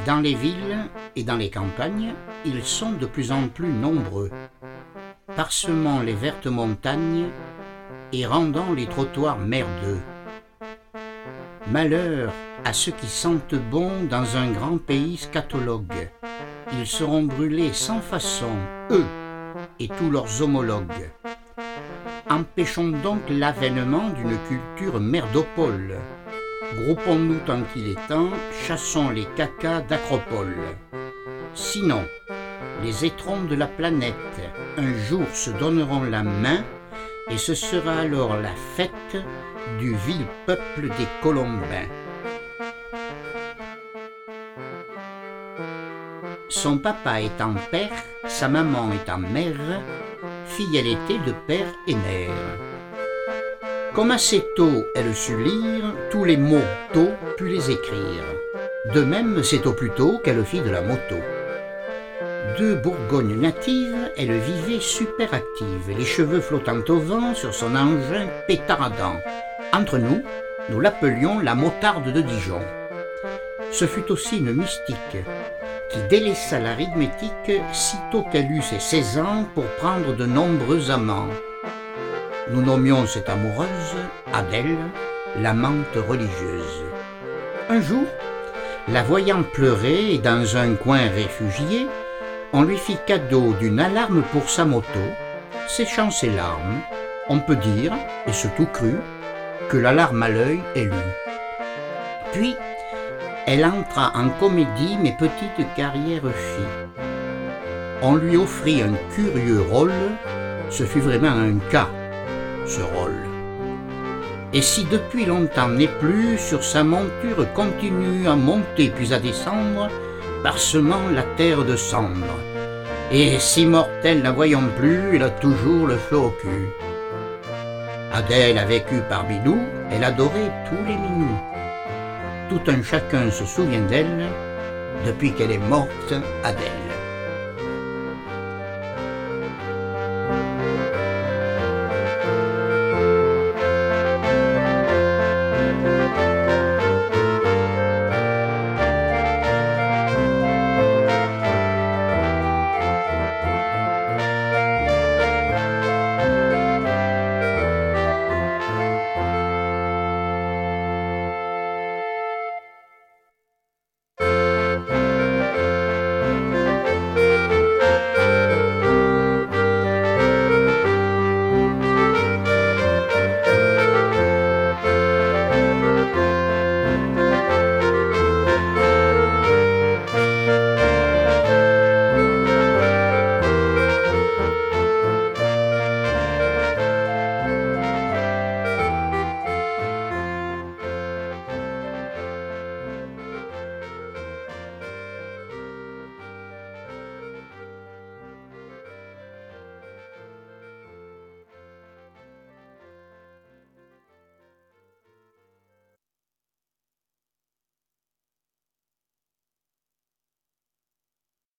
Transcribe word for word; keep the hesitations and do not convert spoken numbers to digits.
Dans les villes et dans les campagnes, ils sont de plus en plus nombreux, parsemant les vertes montagnes et rendant les trottoirs merdeux. Malheur à ceux qui sentent bon dans un grand pays scatologue. Ils seront brûlés sans façon, eux et tous leurs homologues. Empêchons donc l'avènement d'une culture merdopole. Groupons-nous tant qu'il est temps, chassons les cacas d'acropole. Sinon, les étrons de la planète un jour se donneront la main et ce sera alors la fête du vil peuple des Colombins. Son papa étant père, sa maman étant mère, fille elle était de père et mère. Comme assez tôt elle sut lire, tous les mots tôt put les écrire. De même, c'est au plus tôt qu'elle fit de la moto. De Bourgogne native, elle vivait super active, les cheveux flottant au vent sur son engin pétardant. Entre nous, nous l'appelions la motarde de Dijon. Ce fut aussi une mystique qui délaissa l'arithmétique sitôt qu'elle eut ses seize ans pour prendre de nombreux amants. Nous nommions cette amoureuse Adèle, l'amante religieuse. Un jour, la voyant pleurer dans un coin réfugié, on lui fit cadeau d'une alarme pour sa moto. Séchant ses larmes, on peut dire, et ce tout cru, que l'alarme à l'œil est lue. Puis, elle entra en comédie mes petites carrières filles. On lui offrit un curieux rôle, ce fut vraiment un cas, ce rôle. Et si depuis longtemps n'est plus, sur sa monture continue à monter puis à descendre, parsemant la terre de cendres. Et si mortelle la voyons plus, elle a toujours le feu au cul. Adèle a vécu parmi nous, elle adorait tous les minous. Tout un chacun se souvient d'elle, depuis qu'elle est morte, Adèle.